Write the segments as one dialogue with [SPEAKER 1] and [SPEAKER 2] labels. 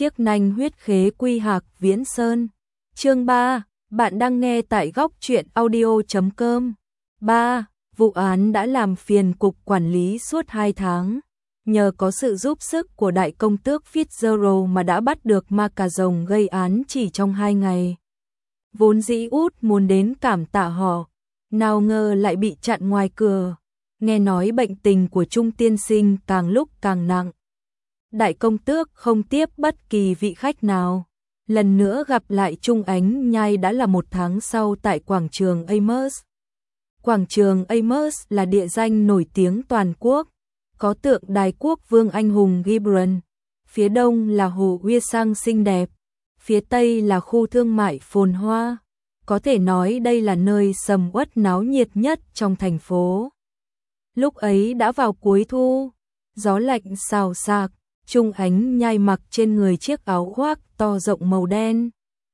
[SPEAKER 1] Chiếc nanh huyết khế quy hạc Viễn Sơn. Chương 3, bạn đang nghe tại góc truyện audio.com. 3. Vụ án đã làm phiền cục quản lý suốt 2 tháng. Nhờ có sự giúp sức của đại công tước Fitzgerald mà đã bắt được ma cà rồng gây án chỉ trong 2 ngày. Vốn dĩ út muốn đến cảm tạ họ, nào ngờ lại bị chặn ngoài cửa. Nghe nói bệnh tình của Trung tiên sinh càng lúc càng nặng. Đại công tước không tiếp bất kỳ vị khách nào. Lần nữa gặp lại Trung Ánh Nhai đã là 1 tháng sau tại quảng trường Amos. Quảng trường Amos là địa danh nổi tiếng toàn quốc, có tượng đài quốc vương anh hùng Gibran. Phía đông là hồ Uy Sang xinh đẹp, phía tây là khu thương mại phồn hoa. Có thể nói đây là nơi sầm uất náo nhiệt nhất trong thành phố. Lúc ấy đã vào cuối thu, gió lạnh xào xạc. Trung Ánh Nhai mặc trên người chiếc áo khoác to rộng màu đen,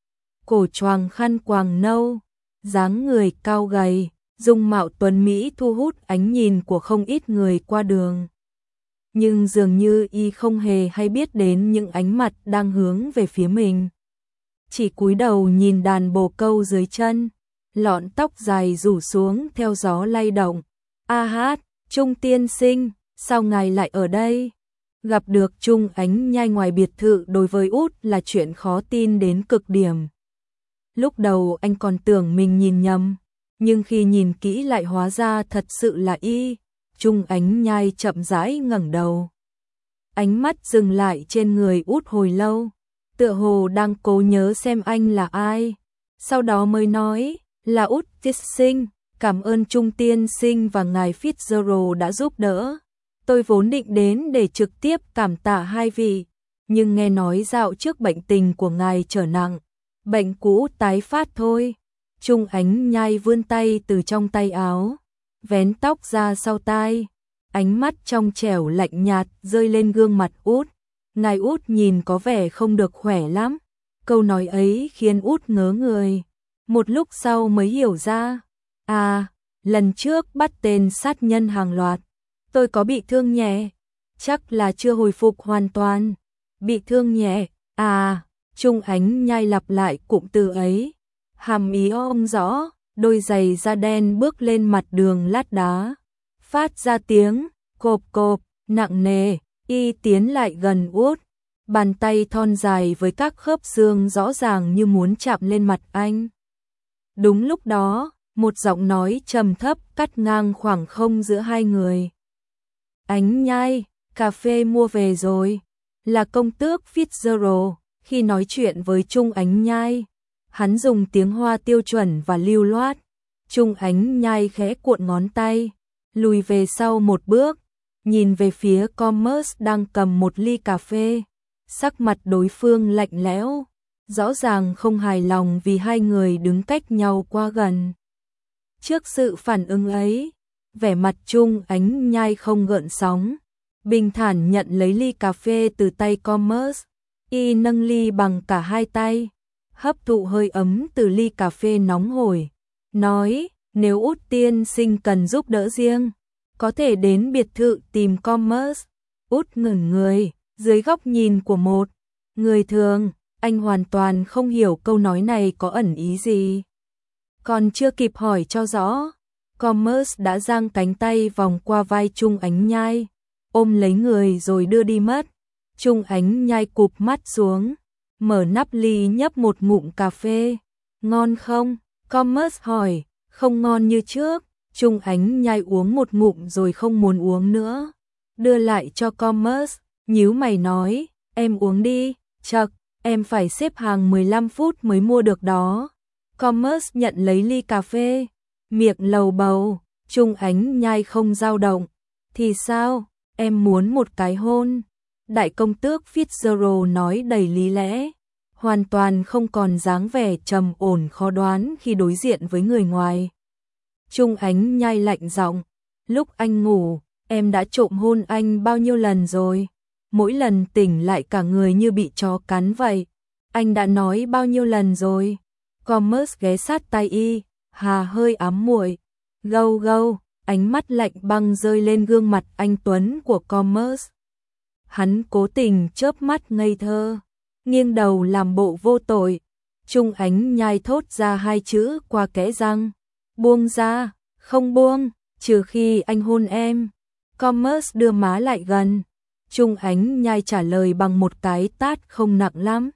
[SPEAKER 1] cổ choàng khăn quàng nâu, dáng người cao gầy, dung mạo tuấn mỹ thu hút ánh nhìn của không ít người qua đường. Nhưng dường như y không hề hay biết đến những ánh mặt đang hướng về phía mình. Chỉ cúi đầu nhìn đàn bồ câu dưới chân, lọn tóc dài rủ xuống theo gió lay động. A hát, Trung tiên sinh, sao ngài lại ở đây? Gặp được Trung Ánh Nhai ngoài biệt thự đối với út là chuyện khó tin đến cực điểm. Lúc đầu anh còn tưởng mình nhìn nhầm, nhưng khi nhìn kỹ lại hóa ra thật sự là y. Trung Ánh Nhai chậm rãi ngẩng đầu. Ánh mắt dừng lại trên người út hồi lâu, tựa hồ đang cố nhớ xem anh là ai. Sau đó mới nói, là út tiên sinh, cảm ơn Trung tiên sinh và ngài Fitzgerald đã giúp đỡ. Tôi vốn định đến để trực tiếp cảm tạ hai vị, nhưng nghe nói dạo trước bệnh tình của ngài trở nặng, bệnh cũ tái phát thôi. Trung Ánh Nhai vươn tay từ trong tay áo, vén tóc ra sau tai, ánh mắt trong trẻo lạnh nhạt rơi lên gương mặt út. Ngài út nhìn có vẻ không được khỏe lắm. Câu nói ấy khiến út ngớ người, một lúc sau mới hiểu ra. À, lần trước bắt tên sát nhân hàng loạt. Tôi có bị thương nhẹ, chắc là chưa hồi phục hoàn toàn. Bị thương nhẹ, à, Trung Ánh Nhai lặp lại cụm từ ấy. Hàm ý ông rõ, đôi giày da đen bước lên mặt đường lát đá. Phát ra tiếng, cộp cộp, nặng nề, y tiến lại gần út. Bàn tay thon dài với các khớp xương rõ ràng như muốn chạm lên mặt anh. Đúng lúc đó, một giọng nói trầm thấp cắt ngang khoảng không giữa hai người. Ánh Nhai, cà phê mua về rồi. Là công tước Fitzgerald. Khi nói chuyện với Trung Ánh Nhai, hắn dùng tiếng Hoa tiêu chuẩn và lưu loát. Trung Ánh Nhai khẽ cuộn ngón tay, lùi về sau một bước, nhìn về phía Commerce đang cầm một ly cà phê. Sắc mặt đối phương lạnh lẽo, rõ ràng không hài lòng vì hai người đứng cách nhau quá gần. Trước sự phản ứng ấy, vẻ mặt Trung Ánh Nhai không gợn sóng, bình thản nhận lấy ly cà phê từ tay Commerce. Y nâng ly bằng cả hai tay, hấp thụ hơi ấm từ ly cà phê nóng hổi, nói, nếu út tiên sinh cần giúp đỡ riêng, có thể đến biệt thự tìm Commerce. Út ngẩn người, dưới góc nhìn của một người thường, anh hoàn toàn không hiểu câu nói này có ẩn ý gì. Còn chưa kịp hỏi cho rõ, Commerce đã giang cánh tay vòng qua vai Trung Ánh Nhai, ôm lấy người rồi đưa đi mất. Trung Ánh Nhai cụp mắt xuống, mở nắp ly nhấp một ngụm cà phê. Ngon không? Commerce hỏi. Không ngon như trước. Trung Ánh Nhai uống một ngụm rồi không muốn uống nữa. Đưa lại cho Commerce, nhíu mày nói, em uống đi. Chậc, em phải xếp hàng 15 phút mới mua được đó. Commerce nhận lấy ly cà phê, miệng lầu bầu. Trung Ánh Nhai không dao động. Thì sao? Em muốn một cái hôn. Đại công tước Fitzgerald nói đầy lý lẽ, hoàn toàn không còn dáng vẻ trầm ổn khó đoán khi đối diện với người ngoài. Trung Ánh Nhai lạnh giọng, lúc anh ngủ, em đã trộm hôn anh bao nhiêu lần rồi? Mỗi lần tỉnh lại cả người như bị chó cắn vậy. Anh đã nói bao nhiêu lần rồi? Commerce ghé sát tai y, hà hơi ám muội. Gâu gâu, ánh mắt lạnh băng rơi lên gương mặt anh tuấn của Commerce. Hắn cố tình chớp mắt ngây thơ. nghiêng đầu làm bộ vô tội. Trung Ánh Nhai thốt ra hai chữ qua kẽ răng. Buông ra, không buông, trừ khi anh hôn em. Commerce đưa má lại gần. Trung Ánh Nhai trả lời bằng một cái tát không nặng lắm.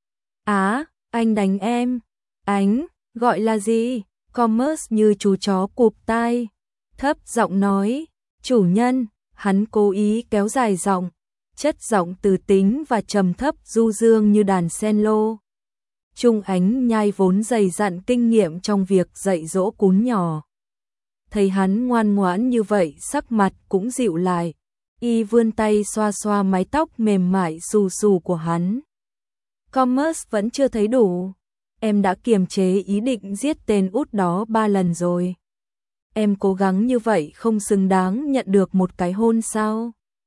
[SPEAKER 1] Á, anh đánh em. Ánh, gọi là gì? Commerce như chú chó cụp tai. Thấp giọng nói, chủ nhân, hắn cố ý kéo dài giọng. Chất giọng từ tính và trầm thấp du dương như đàn cello. Trung Ánh Nhai vốn dày dặn kinh nghiệm trong việc dạy dỗ cún nhỏ. Thấy hắn ngoan ngoãn như vậy, sắc mặt cũng dịu lại. Y vươn tay xoa xoa mái tóc mềm mại xù xù của hắn. Commerce vẫn chưa thấy đủ. Em đã kiềm chế ý định giết tên út đó 3 lần rồi. Em cố gắng như vậy không xứng đáng nhận được một cái hôn sao?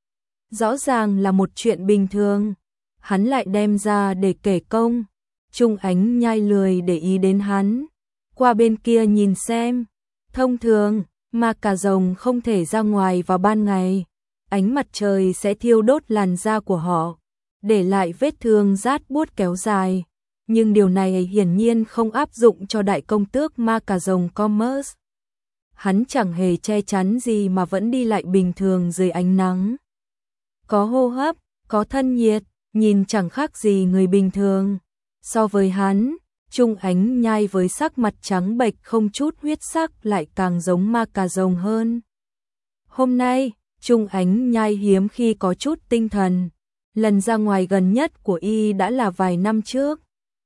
[SPEAKER 1] Rõ ràng là một chuyện bình thường. Hắn lại đem ra để kể công. Trung Ánh Nhai lười để ý đến hắn. Qua bên kia nhìn xem. Thông thường, ma cà rồng không thể ra ngoài vào ban ngày. Ánh mặt trời sẽ thiêu đốt làn da của họ, để lại vết thương rát buốt kéo dài. Nhưng điều này hiển nhiên không áp dụng cho đại công tước ma cà rồng Commerce. Hắn chẳng hề che chắn gì mà vẫn đi lại bình thường dưới ánh nắng. Có hô hấp, có thân nhiệt, nhìn chẳng khác gì người bình thường. So với hắn, Trung Ánh Nhai với sắc mặt trắng bệch không chút huyết sắc lại càng giống ma cà rồng hơn. Hôm nay, Trung Ánh Nhai hiếm khi có chút tinh thần. Lần ra ngoài gần nhất của Y đã là vài năm trước.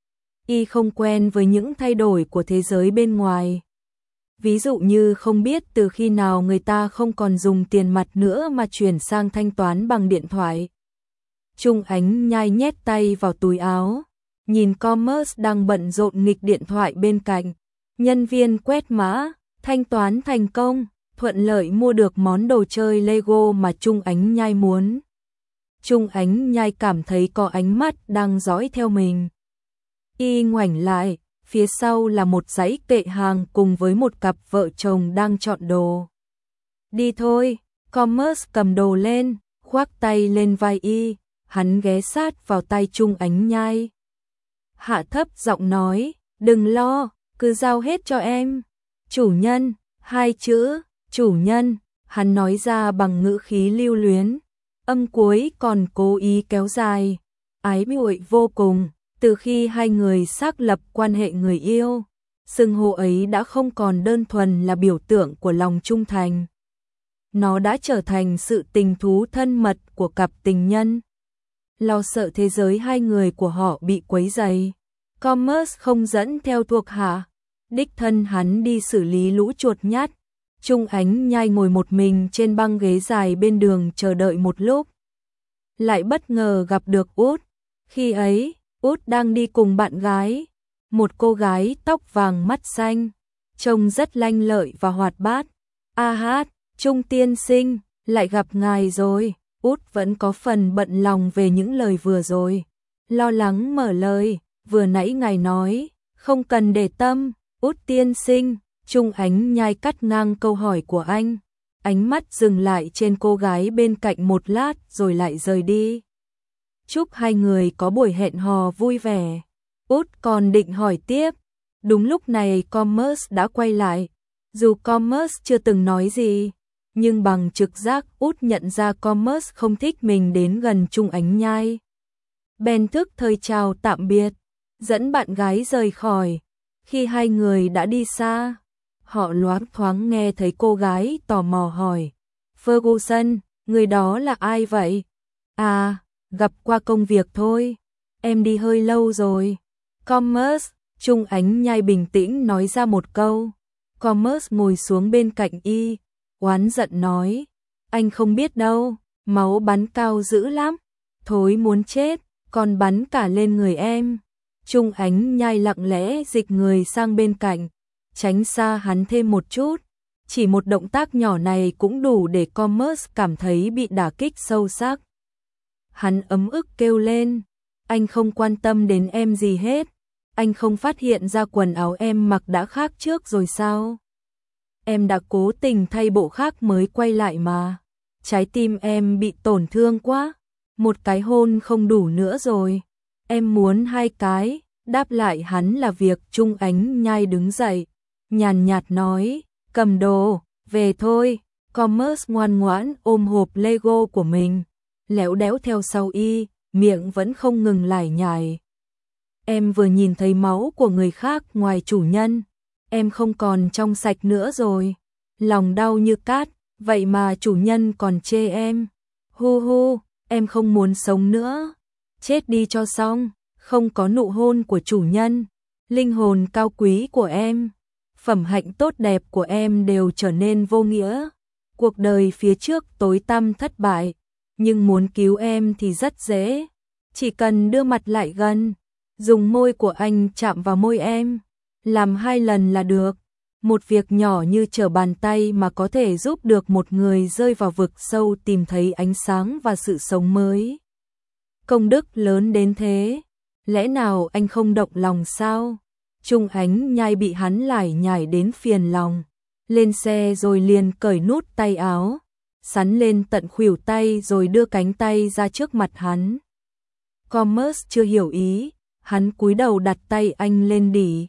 [SPEAKER 1] Y không quen với những thay đổi của thế giới bên ngoài. Ví dụ như không biết từ khi nào người ta không còn dùng tiền mặt nữa mà chuyển sang thanh toán bằng điện thoại. Trung Ánh Nhai nhét tay vào túi áo, nhìn Commerce đang bận rộn nghịch điện thoại bên cạnh. Nhân viên quét mã, thanh toán thành công, thuận lợi mua được món đồ chơi Lego mà Trung Ánh Nhai muốn. Trung Ánh Nhai cảm thấy có ánh mắt đang dõi theo mình. Y ngoảnh lại, phía sau là một dãy kệ hàng cùng với một cặp vợ chồng đang chọn đồ. Đi thôi, Commerce cầm đồ lên, khoác tay lên vai Y, hắn ghé sát vào tay Trung Ánh Nhai. Hạ thấp giọng nói, đừng lo, cứ giao hết cho em. Chủ nhân, hai chữ, chủ nhân, hắn nói ra bằng ngữ khí lưu luyến. Âm cuối còn cố ý kéo dài, ái muội vô cùng. Từ khi hai người xác lập quan hệ người yêu, xưng hô ấy đã không còn đơn thuần là biểu tượng của lòng trung thành. Nó đã trở thành sự tình thú thân mật của cặp tình nhân. Lo sợ thế giới hai người của họ bị quấy rầy, Commerce không dẫn theo thuộc hạ, đích thân hắn đi xử lý lũ chuột nhắt. Trung Ánh Nhai ngồi một mình trên băng ghế dài bên đường chờ đợi một lúc. Lại bất ngờ gặp được Út. Khi ấy, Út đang đi cùng bạn gái, một cô gái tóc vàng mắt xanh, trông rất lanh lợi và hoạt bát. A hát, Trung tiên sinh, lại gặp ngài rồi. Út vẫn có phần bận lòng về những lời vừa rồi. Lo lắng mở lời, vừa nãy ngài nói, không cần để tâm. Út tiên sinh, Trung Ánh Nhai cắt ngang câu hỏi của anh. Ánh mắt dừng lại trên cô gái bên cạnh một lát rồi lại rời đi. Chúc hai người có buổi hẹn hò vui vẻ. Út còn định hỏi tiếp. Đúng lúc này Commerce đã quay lại. Dù Commerce chưa từng nói gì, nhưng bằng trực giác Út nhận ra Commerce không thích mình đến gần Trung Ánh Nhai. Bèn thức thời chào tạm biệt, dẫn bạn gái rời khỏi. Khi hai người đã đi xa, họ loáng thoáng nghe thấy cô gái tò mò hỏi. Ferguson, người đó là ai vậy? À, gặp qua công việc thôi. Em đi hơi lâu rồi. Commerce, Trung Ánh Nhai bình tĩnh nói ra một câu. Commerce ngồi xuống bên cạnh Y, oán giận nói. Anh không biết đâu, máu bắn cao dữ lắm. Thối muốn chết, còn bắn cả lên người em. Trung Ánh Nhai lặng lẽ dịch người sang bên cạnh, tránh xa hắn thêm một chút. Chỉ một động tác nhỏ này cũng đủ để Commerce cảm thấy bị đả kích sâu sắc. Hắn ấm ức kêu lên, anh không quan tâm đến em gì hết. Anh không phát hiện ra quần áo em mặc đã khác trước rồi sao? Em đã cố tình thay bộ khác mới quay lại mà. Trái tim em bị tổn thương quá. Một cái hôn không đủ nữa rồi. Em muốn 2 cái, đáp lại hắn là việc. Trung Ánh Nhai đứng dậy, nhàn nhạt nói, cầm đồ, về thôi. Commerce ngoan ngoãn ôm hộp Lego của mình, léo đéo theo sau y, miệng vẫn không ngừng lải nhải. Em vừa nhìn thấy máu của người khác ngoài chủ nhân, em không còn trong sạch nữa rồi. Lòng đau như cát, vậy mà chủ nhân còn chê em. Hu hu, em không muốn sống nữa. Chết đi cho xong, không có nụ hôn của chủ nhân, linh hồn cao quý của em, phẩm hạnh tốt đẹp của em đều trở nên vô nghĩa. Cuộc đời phía trước tối tăm thất bại, nhưng muốn cứu em thì rất dễ. Chỉ cần đưa mặt lại gần, dùng môi của anh chạm vào môi em, làm 2 lần là được. Một việc nhỏ như trở bàn tay mà có thể giúp được một người rơi vào vực sâu tìm thấy ánh sáng và sự sống mới. Công đức lớn đến thế, lẽ nào anh không động lòng sao? Trung Ánh Nhai bị hắn lải nhải đến phiền lòng. Lên xe rồi liền cởi nút tay áo, sắn lên tận khuỷu tay rồi đưa cánh tay ra trước mặt hắn. Commerce chưa hiểu ý, hắn cúi đầu đặt tay anh lên đỉ.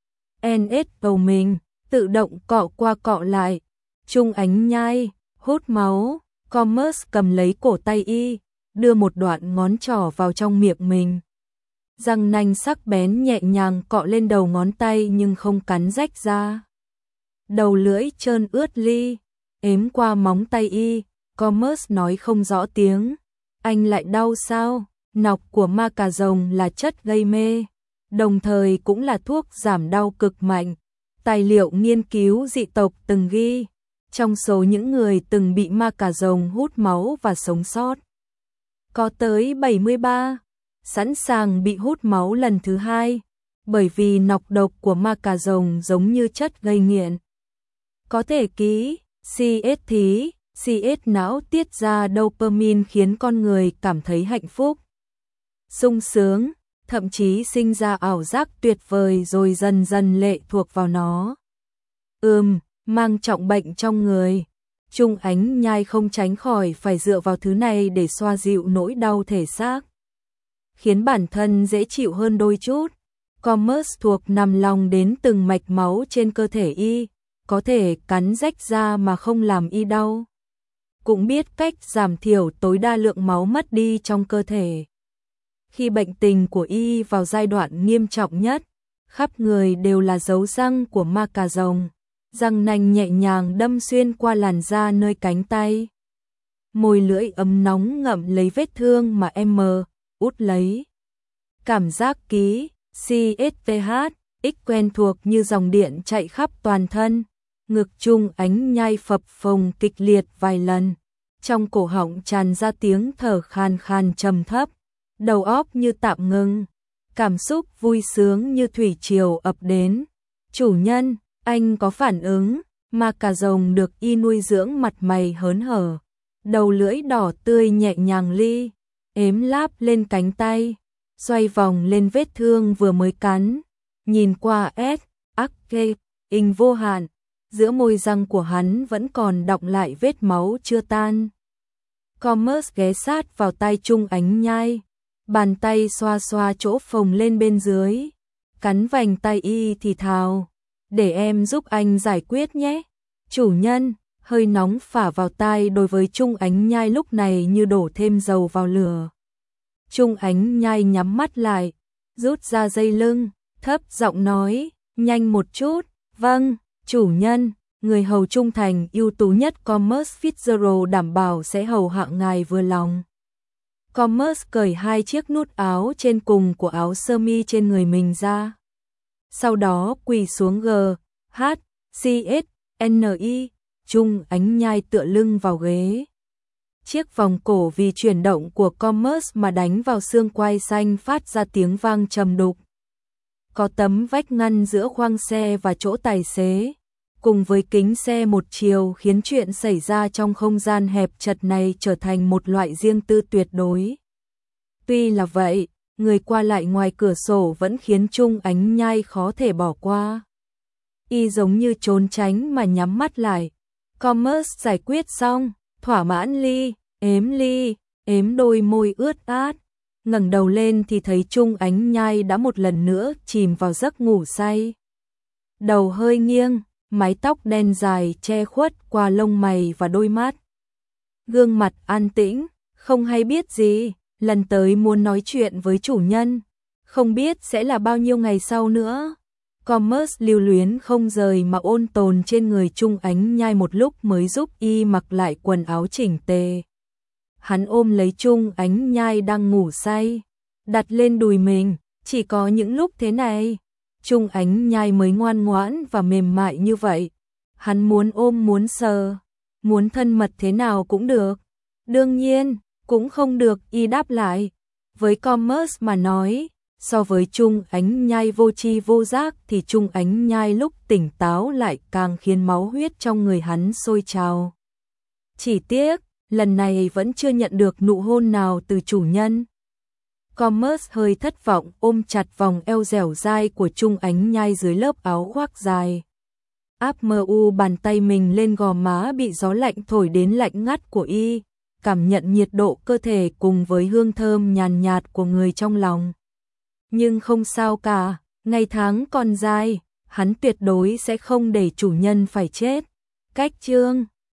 [SPEAKER 1] NS bầu mình, tự động cọ qua cọ lại. Trung Ánh Nhai, hút máu. Commerce cầm lấy cổ tay y, đưa một đoạn ngón trỏ vào trong miệng mình. Răng nanh sắc bén nhẹ nhàng cọ lên đầu ngón tay nhưng không cắn rách ra. Đầu lưỡi trơn ướt li, ếm qua móng tay y. Commerce nói không rõ tiếng. Anh lại đau sao? Nọc của ma cà rồng là chất gây mê, đồng thời cũng là thuốc giảm đau cực mạnh. Tài liệu nghiên cứu dị tộc từng ghi, trong số những người từng bị ma cà rồng hút máu và sống sót, có tới 73 sẵn sàng bị hút máu lần thứ 2, bởi vì nọc độc của ma cà rồng giống như chất gây nghiện. Có thể ký CS thí, CS não tiết ra dopamine khiến con người cảm thấy hạnh phúc, sung sướng, thậm chí sinh ra ảo giác tuyệt vời rồi dần dần lệ thuộc vào nó. Mang trọng bệnh trong người. Trung Ánh Nhai không tránh khỏi phải dựa vào thứ này để xoa dịu nỗi đau thể xác, khiến bản thân dễ chịu hơn đôi chút. Commerce thuộc nằm lòng đến từng mạch máu trên cơ thể y, có thể cắn rách ra mà không làm y đau. Cũng biết cách giảm thiểu tối đa lượng máu mất đi trong cơ thể. Khi bệnh tình của y vào giai đoạn nghiêm trọng nhất, khắp người đều là dấu răng của ma cà rồng, răng nanh nhẹ nhàng đâm xuyên qua làn da nơi cánh tay. Môi lưỡi ấm nóng ngậm lấy vết thương mà em út lấy. Cảm giác ký CSPH X quen thuộc như dòng điện chạy khắp toàn thân. Ngực Trung Ánh Nhai phập phồng kịch liệt vài lần, trong cổ họng tràn ra tiếng thở khan khan trầm thấp, đầu óc như tạm ngưng, cảm xúc vui sướng như thủy triều ập đến. Chủ nhân, anh có phản ứng. Ma cà rồng được y nuôi dưỡng mặt mày hớn hở, đầu lưỡi đỏ tươi nhẹ nhàng li, ếm láp lên cánh tay, xoay vòng lên vết thương vừa mới cắn, nhìn qua in vô hạn, giữa môi răng của hắn vẫn còn đọng lại vết máu chưa tan. Commerce ghé sát vào tai Trung Ánh Nhai, bàn tay xoa xoa chỗ phồng lên bên dưới, cắn vành tay y thì thào, để em giúp anh giải quyết nhé. Chủ nhân, hơi nóng phả vào tai đối với Trung Ánh Nhai lúc này như đổ thêm dầu vào lửa. Trung Ánh Nhai nhắm mắt lại, rút ra dây lưng, thấp giọng nói, nhanh một chút. Vâng, chủ nhân, người hầu trung thành ưu tú nhất Commerce Fitzgerald đảm bảo sẽ hầu hạ ngài vừa lòng. Commerce cởi 2 chiếc nút áo trên cùng của áo sơ mi trên người mình ra. Sau đó quỳ xuống GHCSNI, Trung Ánh Nhai tựa lưng vào ghế. Chiếc vòng cổ vì chuyển động của Commerce mà đánh vào xương quai xanh phát ra tiếng vang trầm đục. Có tấm vách ngăn giữa khoang xe và chỗ tài xế, cùng với kính xe một chiều khiến chuyện xảy ra trong không gian hẹp chật này trở thành một loại riêng tư tuyệt đối. Tuy là vậy, người qua lại ngoài cửa sổ vẫn khiến Trung Ánh Nhai khó thể bỏ qua. Y giống như trốn tránh mà nhắm mắt lại. Commerce giải quyết xong, thỏa mãn êm đôi môi ướt át, ngẩng đầu lên thì thấy Trung Ánh Nhai đã một lần nữa chìm vào giấc ngủ say. Đầu hơi nghiêng, mái tóc đen dài che khuất qua lông mày và đôi mắt. Gương mặt an tĩnh, không hay biết gì, lần tới muốn nói chuyện với chủ nhân, không biết sẽ là bao nhiêu ngày sau nữa. Commerce lưu luyến không rời mà ôn tồn trên người Trung Ánh Nhai một lúc mới giúp y mặc lại quần áo chỉnh tề. Hắn ôm lấy Trung Ánh Nhai đang ngủ say, đặt lên đùi mình, chỉ có những lúc thế này, Trung Ánh Nhai mới ngoan ngoãn và mềm mại như vậy. Hắn muốn ôm muốn sờ, muốn thân mật thế nào cũng được. Đương nhiên, cũng không được, y đáp lại. Với Commerce mà nói, so với Trung Ánh Nhai vô tri vô giác thì Trung Ánh Nhai lúc tỉnh táo lại càng khiến máu huyết trong người hắn sôi trào. Chỉ tiếc, lần này vẫn chưa nhận được nụ hôn nào từ chủ nhân. Commerce hơi thất vọng ôm chặt vòng eo dẻo dai của Trung Ánh Nhai dưới lớp áo khoác dài. Áp mơ u bàn tay mình lên gò má bị gió lạnh thổi đến lạnh ngắt của y, cảm nhận nhiệt độ cơ thể cùng với hương thơm nhàn nhạt của người trong lòng. Nhưng không sao cả, ngày tháng còn dài, hắn tuyệt đối sẽ không để chủ nhân phải chết. Cách chương